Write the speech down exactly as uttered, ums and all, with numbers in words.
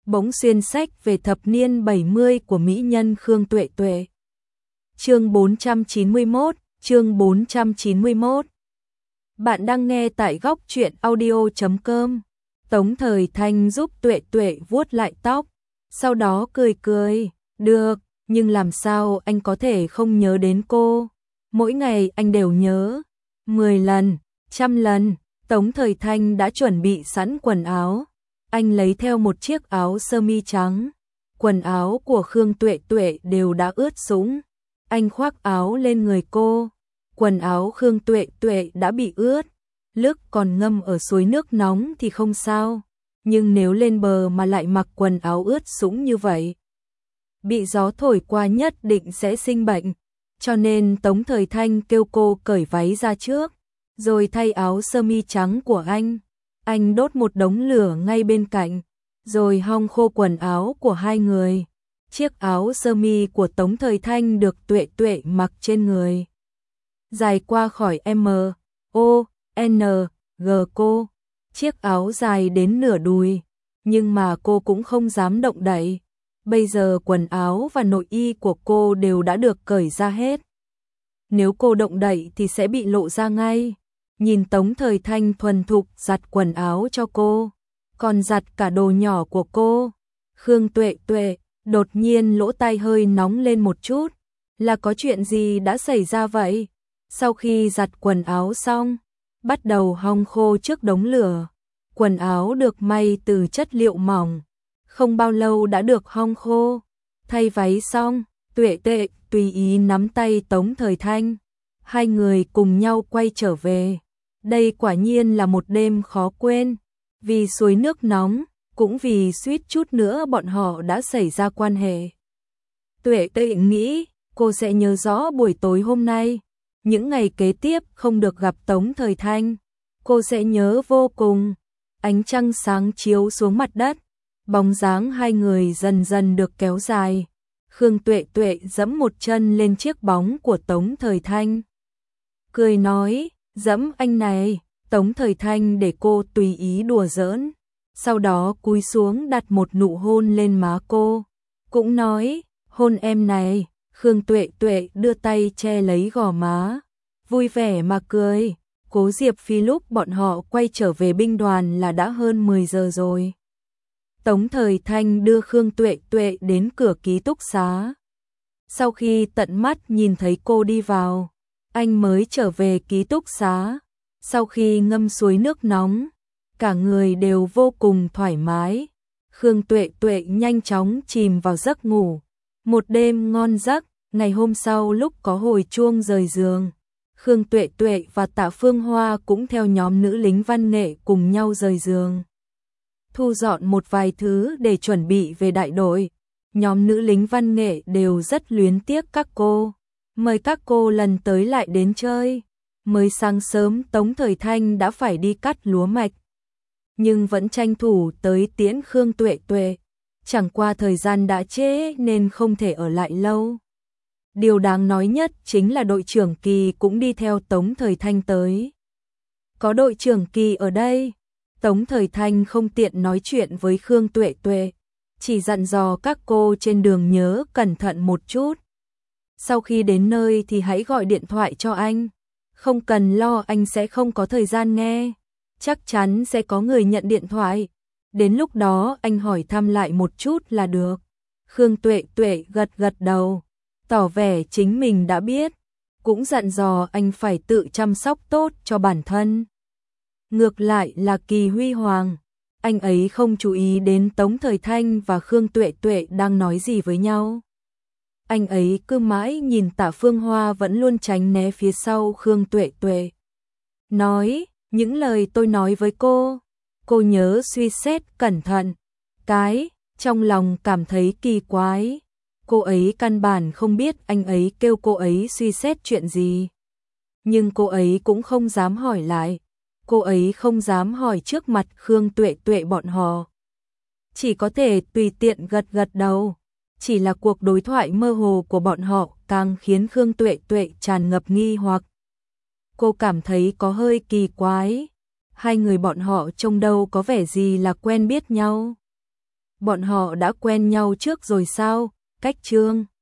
bỗng xuyên sách về thập niên bảy mươi của mỹ nhân Khương Tuệ Tuệ. Chương bốn trăm chín mươi mốt, chương bốn trăm chín mươi mốt. Bạn đang nghe tại góc truyện audio chấm com. Tống Thời Thanh giúp Tuệ Tuệ vuốt lại tóc, sau đó cười cười, "Được, nhưng làm sao anh có thể không nhớ đến cô? Mỗi ngày anh đều nhớ, mười lần, trăm lần." Tống Thời Thanh đã chuẩn bị sẵn quần áo. Anh lấy theo một chiếc áo sơ mi trắng. Quần áo của Khương Tuệ Tuệ đều đã ướt sũng. Anh khoác áo lên người cô. Quần áo Khương Tuệ Tuệ đã bị ướt. Lúc còn ngâm ở suối nước nóng thì không sao. Nhưng nếu lên bờ mà lại mặc quần áo ướt sũng như vậy, bị gió thổi qua nhất định sẽ sinh bệnh. Cho nên Tống Thời Thanh kêu cô cởi váy ra trước, rồi thay áo sơ mi trắng của anh. Anh đốt một đống lửa ngay bên cạnh, rồi hong khô quần áo của hai người. Chiếc áo sơ mi của Tống Thời Thanh được Tuệ Tuệ mặc trên người, dài qua khỏi M, O, N, G cô. Chiếc áo dài đến nửa đùi, nhưng mà cô cũng không dám động đậy. Bây giờ quần áo và nội y của cô đều đã được cởi ra hết. Nếu cô động đậy thì sẽ bị lộ ra ngay. Nhìn Tống Thời Thanh thuần thục giặt quần áo cho cô, còn giặt cả đồ nhỏ của cô. Khương Tuệ Tuệ đột nhiên lỗ tai hơi nóng lên một chút. Là có chuyện gì đã xảy ra vậy? Sau khi giặt quần áo xong, bắt đầu hong khô trước đống lửa. Quần áo được may từ chất liệu mỏng, không bao lâu đã được hong khô. Thay váy xong, Tuệ Tuệ tùy ý nắm tay Tống Thời Thanh. Hai người cùng nhau quay trở về. Đây quả nhiên là một đêm khó quên. Vì suối nước nóng, cũng vì suýt chút nữa bọn họ đã xảy ra quan hệ. Tuệ Tuệ nghĩ cô sẽ nhớ rõ buổi tối hôm nay. Những ngày kế tiếp không được gặp Tống Thời Thanh, cô sẽ nhớ vô cùng. Ánh trăng sáng chiếu xuống mặt đất, bóng dáng hai người dần dần được kéo dài. Khương Tuệ Tuệ giẫm một chân lên chiếc bóng của Tống Thời Thanh, cười nói, "Giẫm anh này." Tống Thời Thanh để cô tùy ý đùa giỡn, sau đó cúi xuống đặt một nụ hôn lên má cô, cũng nói, "Hôn em này." Khương Tuệ Tuệ đưa tay che lấy gò má, vui vẻ mà cười. Cố Diệp Phi lúc bọn họ quay trở về binh đoàn là đã hơn mười giờ rồi. Tống Thời Thanh đưa Khương Tuệ Tuệ đến cửa ký túc xá. Sau khi tận mắt nhìn thấy cô đi vào, anh mới trở về ký túc xá. Sau khi ngâm suối nước nóng, cả người đều vô cùng thoải mái. Khương Tuệ Tuệ nhanh chóng chìm vào giấc ngủ. Một đêm ngon giấc. Ngày hôm sau lúc có hồi chuông rời giường, Khương Tuệ Tuệ và Tạ Phương Hoa cũng theo nhóm nữ lính văn nghệ cùng nhau rời giường, thu dọn một vài thứ để chuẩn bị về đại đội. Nhóm nữ lính văn nghệ đều rất luyến tiếc các cô, mời các cô lần tới lại đến chơi. Mới sáng sớm Tống Thời Thanh đã phải đi cắt lúa mạch, nhưng vẫn tranh thủ tới tiễn Khương Tuệ Tuệ. Chẳng qua thời gian đã trễ nên không thể ở lại lâu. Điều đáng nói nhất chính là đội trưởng Kỳ cũng đi theo Tống Thời Thanh tới. Có đội trưởng Kỳ ở đây, Tống Thời Thanh không tiện nói chuyện với Khương Tuệ Tuệ, chỉ dặn dò các cô trên đường nhớ cẩn thận một chút. Sau khi đến nơi thì hãy gọi điện thoại cho anh, không cần lo anh sẽ không có thời gian nghe, chắc chắn sẽ có người nhận điện thoại. Đến lúc đó anh hỏi thăm lại một chút là được. Khương Tuệ Tuệ gật gật đầu, tỏ vẻ chính mình đã biết, cũng dặn dò anh phải tự chăm sóc tốt cho bản thân. Ngược lại là Kỳ Huy Hoàng, anh ấy không chú ý đến Tống Thời Thanh và Khương Tuệ Tuệ đang nói gì với nhau. Anh ấy cứ mãi nhìn Tạ Phương Hoa vẫn luôn tránh né phía sau Khương Tuệ Tuệ. Nói, "Những lời tôi nói với cô, cô nhớ suy xét cẩn thận." Cái, trong lòng cảm thấy kỳ quái. Cô ấy căn bản không biết anh ấy kêu cô ấy suy xét chuyện gì. Nhưng cô ấy cũng không dám hỏi lại. Cô ấy không dám hỏi trước mặt Khương Tuệ Tuệ bọn họ. Chỉ có thể tùy tiện gật gật đầu. Chỉ là cuộc đối thoại mơ hồ của bọn họ càng khiến Khương Tuệ Tuệ tràn ngập nghi hoặc. Cô cảm thấy có hơi kỳ quái. Hai người bọn họ trông đâu có vẻ gì là quen biết nhau. Bọn họ đã quen nhau trước rồi sao? Cách Trương